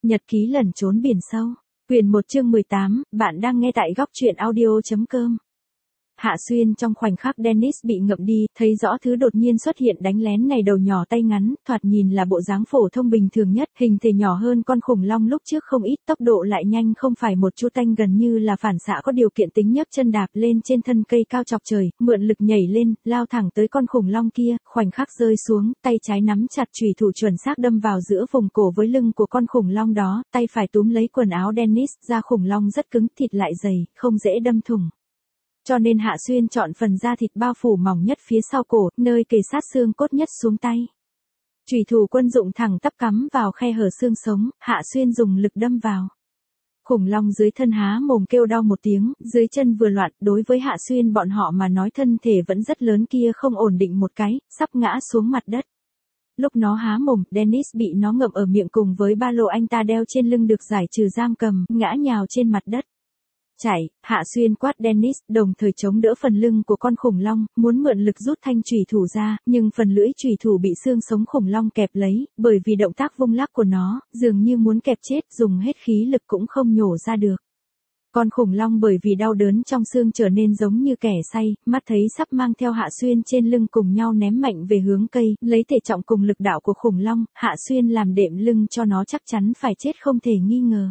Nhật ký lẩn trốn biển sâu. Quyển 1 chương 18, bạn đang nghe tại góc truyện audio.com. Hạ Xuyên trong khoảnh khắc Dennis bị ngậm đi, thấy rõ thứ đột nhiên xuất hiện đánh lén này đầu nhỏ tay ngắn, thoạt nhìn là bộ dáng phổ thông bình thường nhất, hình thể nhỏ hơn con khủng long lúc trước không ít, tốc độ lại nhanh không phải một chu tanh gần như là phản xạ có điều kiện tính nhấc chân đạp lên trên thân cây cao chọc trời, mượn lực nhảy lên, lao thẳng tới con khủng long kia, khoảnh khắc rơi xuống, tay trái nắm chặt chùy thủ chuẩn xác đâm vào giữa vùng cổ với lưng của con khủng long đó, tay phải túm lấy quần áo Dennis, da khủng long rất cứng, thịt lại dày, không dễ đâm thủng. Cho nên Hạ Xuyên chọn phần da thịt bao phủ mỏng nhất phía sau cổ, nơi kề sát xương cốt nhất xuống tay. Chùy thủ quân dụng thẳng tắp cắm vào khe hở xương sống, Hạ Xuyên dùng lực đâm vào. Khủng long dưới thân há mồm kêu đau một tiếng, dưới chân vừa loạn, đối với Hạ Xuyên bọn họ mà nói thân thể vẫn rất lớn kia không ổn định một cái, sắp ngã xuống mặt đất. Lúc nó há mồm, Dennis bị nó ngậm ở miệng cùng với ba lô anh ta đeo trên lưng được giải trừ giam cầm, ngã nhào trên mặt đất. Chạy, Hạ Xuyên quát Dennis, đồng thời chống đỡ phần lưng của con khủng long, muốn mượn lực rút thanh chùy thủ ra, nhưng phần lưỡi chùy thủ bị xương sống khủng long kẹp lấy, bởi vì động tác vung lắc của nó, dường như muốn kẹp chết, dùng hết khí lực cũng không nhổ ra được. Con khủng long bởi vì đau đớn trong xương trở nên giống như kẻ say, mắt thấy sắp mang theo Hạ Xuyên trên lưng cùng nhau ném mạnh về hướng cây, lấy thể trọng cùng lực đạo của khủng long, Hạ Xuyên làm đệm lưng cho nó chắc chắn phải chết không thể nghi ngờ.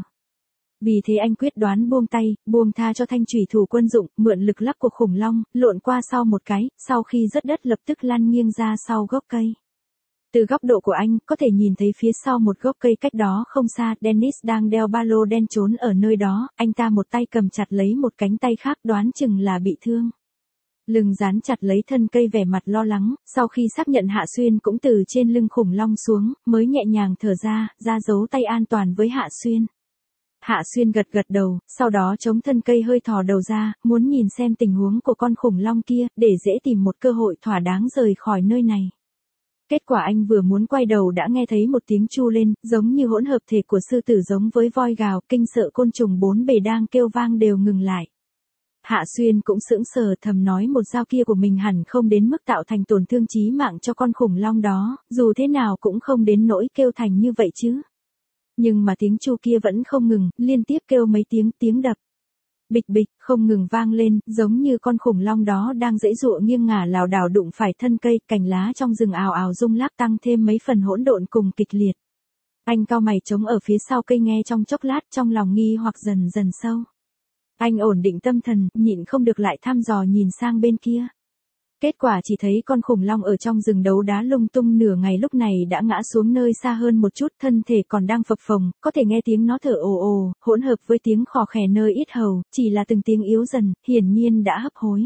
Vì thế anh quyết đoán buông tay, buông tha cho thanh chùy thủ quân dụng, mượn lực lắc của khủng long, lộn qua sau một cái, sau khi rớt đất lập tức lăn nghiêng ra sau gốc cây. Từ góc độ của anh, có thể nhìn thấy phía sau một gốc cây cách đó không xa, Dennis đang đeo ba lô đen trốn ở nơi đó, anh ta một tay cầm chặt lấy một cánh tay khác đoán chừng là bị thương. Lưng dán chặt lấy thân cây vẻ mặt lo lắng, sau khi xác nhận Hạ Xuyên cũng từ trên lưng khủng long xuống, mới nhẹ nhàng thở ra giấu tay an toàn với Hạ Xuyên. Hạ Xuyên gật gật đầu, sau đó chống thân cây hơi thò đầu ra, muốn nhìn xem tình huống của con khủng long kia, để dễ tìm một cơ hội thỏa đáng rời khỏi nơi này. Kết quả anh vừa muốn quay đầu đã nghe thấy một tiếng chu lên, giống như hỗn hợp thể của sư tử giống với voi gào, kinh sợ côn trùng bốn bề đang kêu vang đều ngừng lại. Hạ Xuyên cũng sững sờ thầm nói một dao kia của mình hẳn không đến mức tạo thành tổn thương chí mạng cho con khủng long đó, dù thế nào cũng không đến nỗi kêu thành như vậy chứ. Nhưng mà tiếng chu kia vẫn không ngừng, liên tiếp kêu mấy tiếng đập. Bịch bịch, không ngừng vang lên, giống như con khủng long đó đang giãy giụa nghiêng ngả lảo đảo đụng phải thân cây, cành lá trong rừng ào ào rung lắc tăng thêm mấy phần hỗn độn cùng kịch liệt. Anh cau mày trống ở phía sau cây nghe trong chốc lát, trong lòng nghi hoặc dần dần sâu. Anh ổn định tâm thần, nhịn không được lại thăm dò nhìn sang bên kia. Kết quả chỉ thấy con khủng long ở trong rừng đấu đá lung tung nửa ngày lúc này đã ngã xuống nơi xa hơn một chút, thân thể còn đang phập phồng, có thể nghe tiếng nó thở ồ ồ, hỗn hợp với tiếng khò khè nơi yết hầu, chỉ là từng tiếng yếu dần, hiển nhiên đã hấp hối.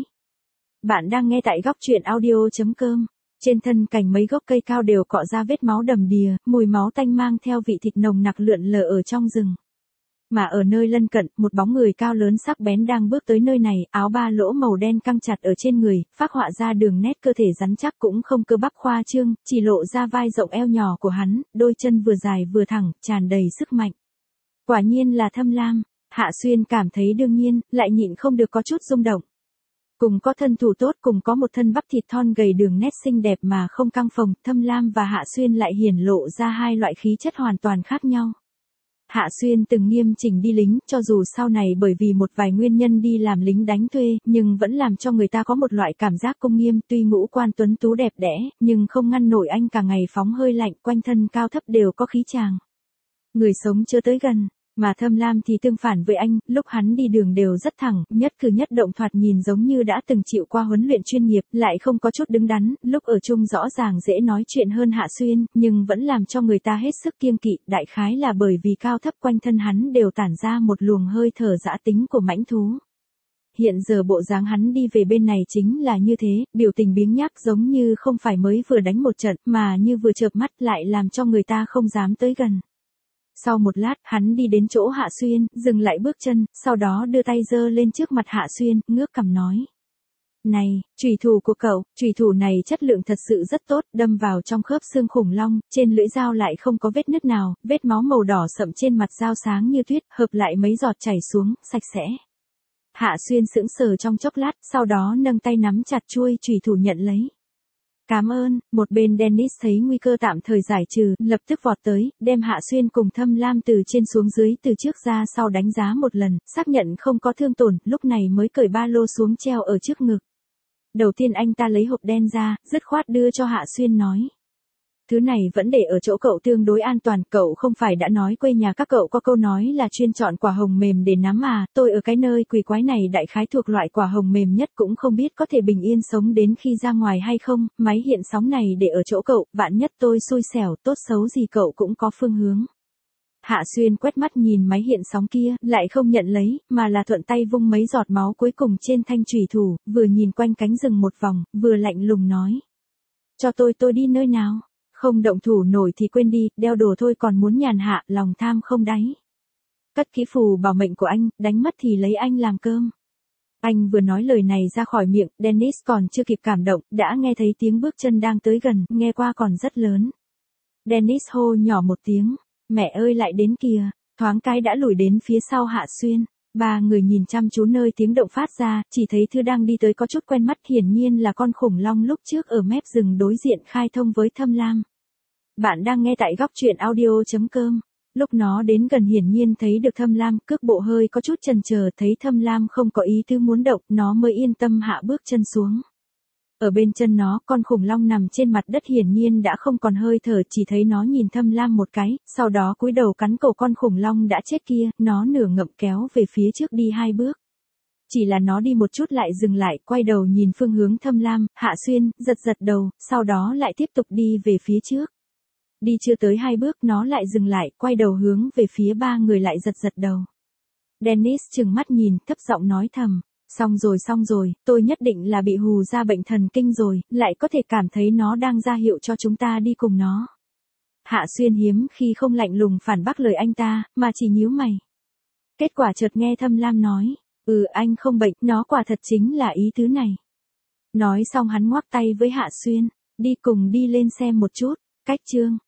Bạn đang nghe tại góc truyện audio.com. Trên thân cành mấy gốc cây cao đều cọ ra vết máu đầm đìa, mùi máu tanh mang theo vị thịt nồng nặc lượn lờ ở trong rừng. Mà ở nơi lân cận, một bóng người cao lớn sắc bén đang bước tới nơi này, áo ba lỗ màu đen căng chặt ở trên người, phác họa ra đường nét cơ thể rắn chắc cũng không cơ bắp khoa trương, chỉ lộ ra vai rộng eo nhỏ của hắn, đôi chân vừa dài vừa thẳng, tràn đầy sức mạnh. Quả nhiên là Thâm Lam, Hạ Xuyên cảm thấy đương nhiên, lại nhịn không được có chút rung động. Cùng có thân thủ tốt, cùng có một thân bắp thịt thon gầy đường nét xinh đẹp mà không căng phồng, Thâm Lam và Hạ Xuyên lại hiển lộ ra hai loại khí chất hoàn toàn khác nhau. Hạ Xuyên từng nghiêm chỉnh đi lính, cho dù sau này bởi vì một vài nguyên nhân đi làm lính đánh thuê, nhưng vẫn làm cho người ta có một loại cảm giác công nghiêm, tuy ngũ quan tuấn tú đẹp đẽ, nhưng không ngăn nổi anh cả ngày phóng hơi lạnh, quanh thân cao thấp đều có khí chàng. Người sống chưa tới gần, mà Thâm Lam thì tương phản với anh, lúc hắn đi đường đều rất thẳng, nhất cử nhất động thoạt nhìn giống như đã từng chịu qua huấn luyện chuyên nghiệp, lại không có chút đứng đắn, lúc ở chung rõ ràng dễ nói chuyện hơn Hạ Xuyên, nhưng vẫn làm cho người ta hết sức kiêng kỵ, đại khái là bởi vì cao thấp quanh thân hắn đều tản ra một luồng hơi thở dã tính của mãnh thú. Hiện giờ bộ dáng hắn đi về bên này chính là như thế, biểu tình biếng nhác giống như không phải mới vừa đánh một trận, mà như vừa chợp mắt lại làm cho người ta không dám tới gần. Sau một lát, hắn đi đến chỗ Hạ Xuyên, dừng lại bước chân, sau đó đưa tay giơ lên trước mặt Hạ Xuyên, ngước cằm nói. Này, chùy thủ của cậu, chùy thủ này chất lượng thật sự rất tốt, đâm vào trong khớp xương khủng long, trên lưỡi dao lại không có vết nứt nào, vết máu màu đỏ sậm trên mặt dao sáng như tuyết, hợp lại mấy giọt chảy xuống, sạch sẽ. Hạ Xuyên sững sờ trong chốc lát, sau đó nâng tay nắm chặt chuôi chùy thủ nhận lấy. Cảm ơn, một bên Dennis thấy nguy cơ tạm thời giải trừ, lập tức vọt tới, đem Hạ Xuyên cùng Thâm Lam từ trên xuống dưới từ trước ra sau đánh giá một lần, xác nhận không có thương tổn, lúc này mới cởi ba lô xuống treo ở trước ngực. Đầu tiên anh ta lấy hộp đen ra, dứt khoát đưa cho Hạ Xuyên nói. Thứ này vẫn để ở chỗ cậu tương đối an toàn, cậu không phải đã nói quê nhà các cậu có câu nói là chuyên chọn quả hồng mềm để nắm à, tôi ở cái nơi quỷ quái này đại khái thuộc loại quả hồng mềm nhất cũng không biết có thể bình yên sống đến khi ra ngoài hay không, máy hiện sóng này để ở chỗ cậu, vạn nhất tôi xui xẻo, tốt xấu gì cậu cũng có phương hướng. Hạ Xuyên quét mắt nhìn máy hiện sóng kia, lại không nhận lấy, mà là thuận tay vung mấy giọt máu cuối cùng trên thanh chùy thủ, vừa nhìn quanh cánh rừng một vòng, vừa lạnh lùng nói. Cho tôi đi nơi nào? Không động thủ nổi thì quên đi, đeo đồ thôi còn muốn nhàn hạ, lòng tham không đáy. Cất kỹ phù bảo mệnh của anh, đánh mất thì lấy anh làm cơm. Anh vừa nói lời này ra khỏi miệng, Dennis còn chưa kịp cảm động, đã nghe thấy tiếng bước chân đang tới gần, nghe qua còn rất lớn. Dennis hô nhỏ một tiếng, mẹ ơi lại đến kìa, thoáng cái đã lùi đến phía sau Hạ Xuyên. Ba người nhìn chăm chú nơi tiếng động phát ra, chỉ thấy thứ đang đi tới có chút quen mắt, hiển nhiên là con khủng long lúc trước ở mép rừng đối diện khai thông với Thâm Lam. Bạn đang nghe tại góc truyện audio.com. Lúc nó đến gần hiển nhiên thấy được Thâm Lam, cước bộ hơi có chút chần chờ, thấy Thâm Lam không có ý tứ muốn động, nó mới yên tâm hạ bước chân xuống. Ở bên chân nó, con khủng long nằm trên mặt đất hiển nhiên đã không còn hơi thở, chỉ thấy nó nhìn Thâm Lam một cái, sau đó cúi đầu cắn cổ con khủng long đã chết kia, nó nửa ngậm kéo về phía trước đi 2 bước. Chỉ là nó đi một chút lại dừng lại, quay đầu nhìn phương hướng Thâm Lam, Hạ Xuyên, giật đầu, sau đó lại tiếp tục đi về phía trước. Đi chưa tới 2 bước nó lại dừng lại, quay đầu hướng về phía ba người lại giật đầu. Dennis trừng mắt nhìn, thấp giọng nói thầm. Xong rồi, tôi nhất định là bị hù ra bệnh thần kinh rồi, lại có thể cảm thấy nó đang ra hiệu cho chúng ta đi cùng nó. Hạ Xuyên hiếm khi không lạnh lùng phản bác lời anh ta, mà chỉ nhíu mày. Kết quả chợt nghe Thâm Lam nói, anh không bệnh, nó quả thật chính là ý tứ này. Nói xong hắn ngoắc tay với Hạ Xuyên, đi cùng đi lên xem một chút, cách chương.